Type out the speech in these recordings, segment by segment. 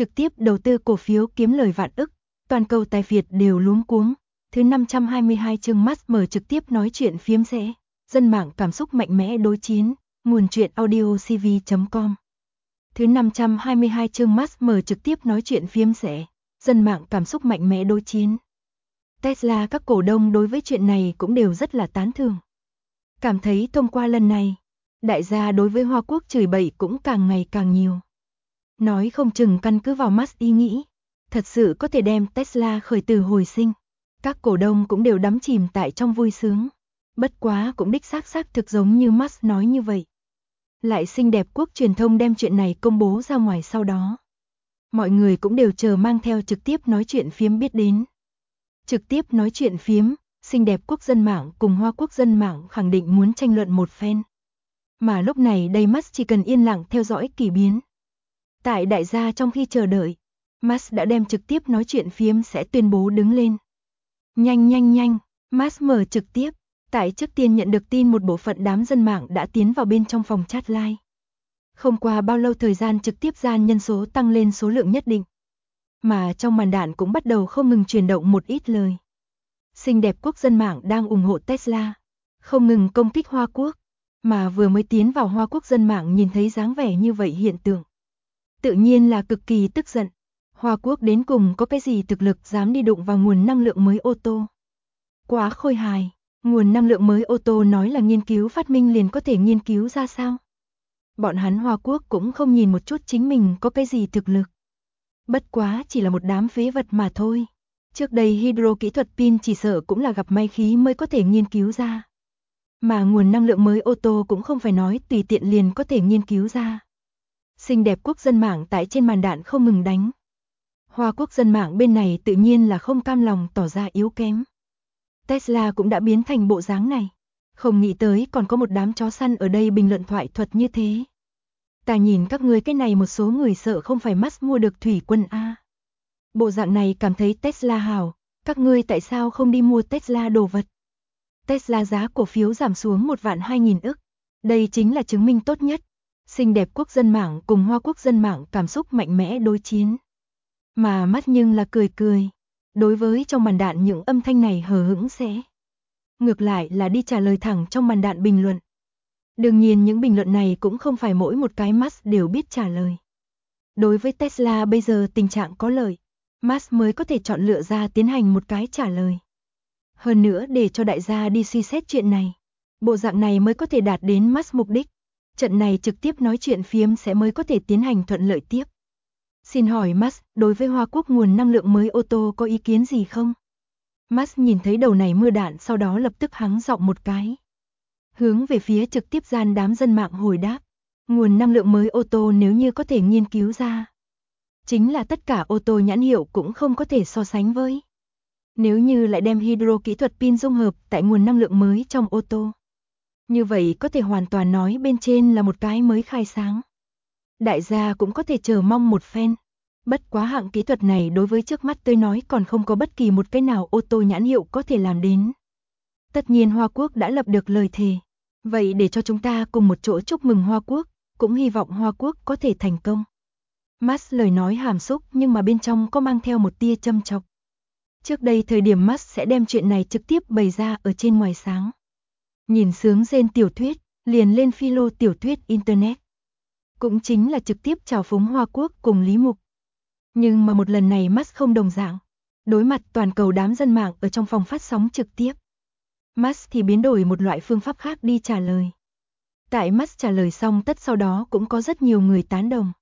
trực tiếp đầu tư cổ phiếu kiếm lời vạn ức, toàn cầu tài phiệt đều luống cuống. Thứ 522 chương Musk mở trực tiếp nói chuyện phiếm rẽ, dân mạng cảm xúc mạnh mẽ đối chiến, nguồn truyện audio cv.com. Thứ 522 chương Musk mở trực tiếp nói chuyện phiếm rẽ, dân mạng cảm xúc mạnh mẽ đối chiến. Tesla các cổ đông đối với chuyện này cũng đều rất là tán thưởng. Cảm thấy thông qua lần này, đại gia đối với Hoa Quốc chửi bậy cũng càng ngày càng nhiều. Nói không chừng căn cứ vào Musk ý nghĩ, thật sự có thể đem Tesla khởi tử hồi sinh. Các cổ đông cũng đều đắm chìm tại trong vui sướng. Bất quá cũng đích xác thực giống như Musk nói như vậy. Lại xinh đẹp quốc truyền thông đem chuyện này công bố ra ngoài sau đó. Mọi người cũng đều chờ mang theo trực tiếp nói chuyện phiếm biết đến. Trực tiếp nói chuyện phiếm, xinh đẹp quốc dân mạng cùng Hoa Quốc dân mạng khẳng định muốn tranh luận một phen. Mà lúc này đây Musk chỉ cần yên lặng theo dõi kỳ biến. Tại đại gia trong khi chờ đợi, Musk đã đem trực tiếp nói chuyện phiếm sẽ tuyên bố đứng lên. Nhanh, Musk mở trực tiếp, tại trước tiên nhận được tin một bộ phận đám dân mạng đã tiến vào bên trong phòng chat live. Không qua bao lâu thời gian trực tiếp gian nhân số tăng lên số lượng nhất định. Mà trong màn đạn cũng bắt đầu không ngừng chuyển động một ít lời. Xinh đẹp quốc dân mạng đang ủng hộ Tesla, không ngừng công kích Hoa Quốc, mà vừa mới tiến vào Hoa Quốc dân mạng nhìn thấy dáng vẻ như vậy hiện tượng. Tự nhiên là cực kỳ tức giận. Hoa Quốc đến cùng có cái gì thực lực dám đi đụng vào nguồn năng lượng mới ô tô. Quá khôi hài, nguồn năng lượng mới ô tô nói là nghiên cứu phát minh liền có thể nghiên cứu ra sao. Bọn hắn Hoa Quốc cũng không nhìn một chút chính mình có cái gì thực lực. Bất quá chỉ là một đám phế vật mà thôi. Trước đây hydro kỹ thuật pin chỉ sợ cũng là gặp may khí mới có thể nghiên cứu ra. Mà nguồn năng lượng mới ô tô cũng không phải nói tùy tiện liền có thể nghiên cứu ra. Xinh đẹp quốc dân mạng tại trên màn đạn không ngừng đánh. Hoa Quốc dân mạng bên này tự nhiên là không cam lòng tỏ ra yếu kém. Tesla cũng đã biến thành bộ dáng này. Không nghĩ tới còn có một đám chó săn ở đây bình luận thoại thuật như thế. Ta nhìn các ngươi cái này một số người sợ không phải Musk mua được thủy quân A. Bộ dạng này cảm thấy Tesla hảo, các ngươi tại sao không đi mua Tesla đồ vật? Tesla giá cổ phiếu giảm xuống 1.200.000 ức. Đây chính là chứng minh tốt nhất. Xinh đẹp quốc dân mạng cùng Hoa Quốc dân mạng cảm xúc mạnh mẽ đối chiến. Mà mắt nhưng là cười. Đối với trong màn đạn những âm thanh này hờ hững sẽ. Ngược lại là đi trả lời thẳng trong màn đạn bình luận. Đương nhiên những bình luận này cũng không phải mỗi một cái Musk đều biết trả lời. Đối với Tesla bây giờ tình trạng có lợi, Musk mới có thể chọn lựa ra tiến hành một cái trả lời. Hơn nữa để cho đại gia đi suy xét chuyện này. Bộ dạng này mới có thể đạt đến Musk mục đích. Trận này trực tiếp nói chuyện phiếm sẽ mới có thể tiến hành thuận lợi tiếp. Xin hỏi Musk, đối với Hoa Quốc nguồn năng lượng mới ô tô có ý kiến gì không? Musk nhìn thấy đầu này mưa đạn sau đó lập tức hắng giọng một cái. Hướng về phía trực tiếp gian đám dân mạng hồi đáp. Nguồn năng lượng mới ô tô nếu như có thể nghiên cứu ra. Chính là tất cả ô tô nhãn hiệu cũng không có thể so sánh với. Nếu như lại đem hydro kỹ thuật pin dung hợp tại nguồn năng lượng mới trong ô tô. Như vậy có thể hoàn toàn nói bên trên là một cái mới khai sáng. Đại gia cũng có thể chờ mong một phen. Bất quá hạng kỹ thuật này đối với trước mắt tôi nói còn không có bất kỳ một cái nào ô tô nhãn hiệu có thể làm đến. Tất nhiên Hoa Quốc đã lập được lời thề. Vậy để cho chúng ta cùng một chỗ chúc mừng Hoa Quốc, cũng hy vọng Hoa Quốc có thể thành công. Musk lời nói hàm xúc nhưng mà bên trong có mang theo một tia châm chọc. Trước đây thời điểm Musk sẽ đem chuyện này trực tiếp bày ra ở trên ngoài sáng. Nhìn sướng rên tiểu thuyết, liền lên philo tiểu thuyết Internet. Cũng chính là trực tiếp chào phúng Hoa Quốc cùng Lý Mục. Nhưng mà một lần này Musk không đồng dạng. Đối mặt toàn cầu đám dân mạng ở trong phòng phát sóng trực tiếp. Musk thì biến đổi một loại phương pháp khác đi trả lời. Tại Musk trả lời xong tất sau đó cũng có rất nhiều người tán đồng.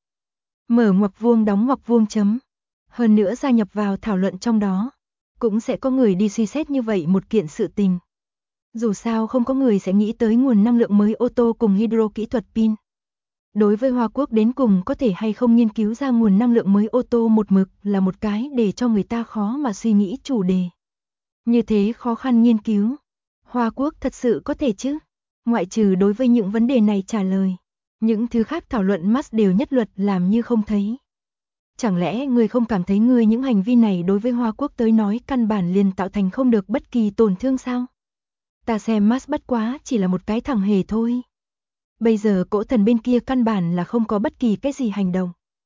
Mở ngoặc vuông đóng ngoặc vuông chấm. Hơn nữa gia nhập vào thảo luận trong đó. Cũng sẽ có người đi suy xét như vậy một kiện sự tình. Dù sao không có người sẽ nghĩ tới nguồn năng lượng mới ô tô cùng hydro kỹ thuật pin. Đối với Hoa Quốc đến cùng có thể hay không nghiên cứu ra nguồn năng lượng mới ô tô một mực là một cái để cho người ta khó mà suy nghĩ chủ đề. Như thế khó khăn nghiên cứu. Hoa Quốc thật sự có thể chứ? Ngoại trừ đối với những vấn đề này trả lời. Những thứ khác thảo luận Musk đều nhất luật làm như không thấy. Chẳng lẽ người không cảm thấy người những hành vi này đối với Hoa Quốc tới nói căn bản liền tạo thành không được bất kỳ tổn thương sao? Ta xem Musk bất quá chỉ là một cái thằng hề thôi. Bây giờ cỗ thần bên kia căn bản là không có bất kỳ cái gì hành động.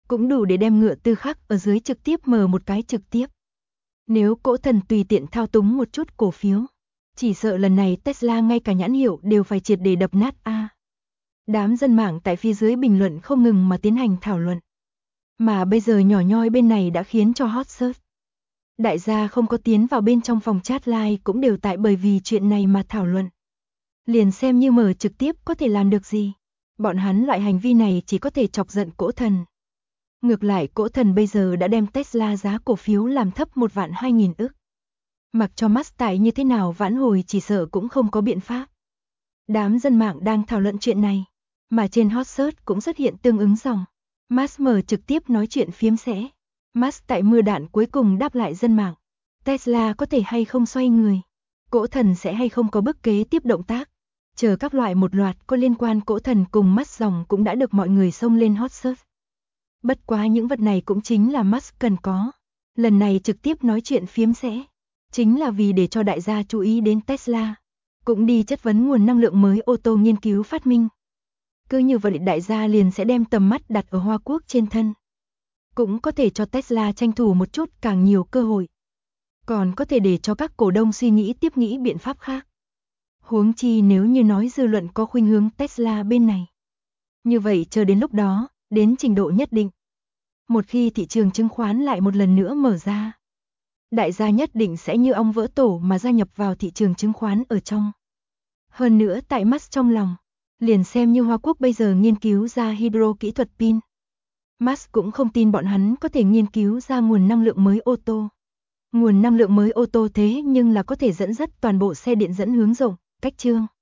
cũng đủ để đem ngựa tư khắc ở dưới trực tiếp mở một cái trực tiếp. Nếu Cỗ Thần tùy tiện thao túng một chút cổ phiếu, chỉ sợ lần này Tesla ngay cả nhãn hiệu đều phải triệt để đập nát a. Đám dân mạng tại phía dưới bình luận không ngừng mà tiến hành thảo luận. Mà bây giờ nhỏ nhoi bên này đã khiến cho hot search. Đại gia không có tiến vào bên trong phòng chat live cũng đều tại bởi vì chuyện này mà thảo luận. Liền xem như mở trực tiếp có thể làm được gì. Bọn hắn loại hành vi này chỉ có thể chọc giận Cỗ Thần. Ngược lại Cỗ Thần bây giờ đã đem Tesla giá cổ phiếu làm thấp 1.200.000 ức. Mặc cho Musk tại như thế nào vãn hồi chỉ sợ cũng không có biện pháp. Đám dân mạng đang thảo luận chuyện này, mà trên hot search cũng xuất hiện tương ứng dòng. Musk mở trực tiếp nói chuyện phiếm sẽ. Musk tại mưa đạn cuối cùng đáp lại dân mạng. Tesla có thể hay không xoay người? Cỗ Thần sẽ hay không có bước kế tiếp động tác? Chờ các loại một loạt có liên quan Cỗ Thần cùng Musk dòng cũng đã được mọi người xông lên hot search. Bất quá những vật này cũng chính là Musk cần có. Lần này trực tiếp nói chuyện phiếm sẽ, chính là vì để cho đại gia chú ý đến Tesla, cũng đi chất vấn nguồn năng lượng mới ô tô nghiên cứu phát minh. Cứ như vậy đại gia liền sẽ đem tầm mắt đặt ở Hoa Quốc trên thân. Cũng có thể cho Tesla tranh thủ một chút càng nhiều cơ hội. Còn có thể để cho các cổ đông suy nghĩ tiếp nghĩ biện pháp khác. Huống chi nếu như nói dư luận có khuynh hướng Tesla bên này. Như vậy chờ đến lúc đó, đến trình độ nhất định. Một khi thị trường chứng khoán lại một lần nữa mở ra, đại gia nhất định sẽ như ong vỡ tổ mà gia nhập vào thị trường chứng khoán ở trong. Hơn nữa tại Musk trong lòng, liền xem như Hoa Quốc bây giờ nghiên cứu ra hydro kỹ thuật pin. Musk cũng không tin bọn hắn có thể nghiên cứu ra nguồn năng lượng mới ô tô. Nguồn năng lượng mới ô tô thế nhưng là có thể dẫn dắt toàn bộ xe điện dẫn hướng rộng, cách trương.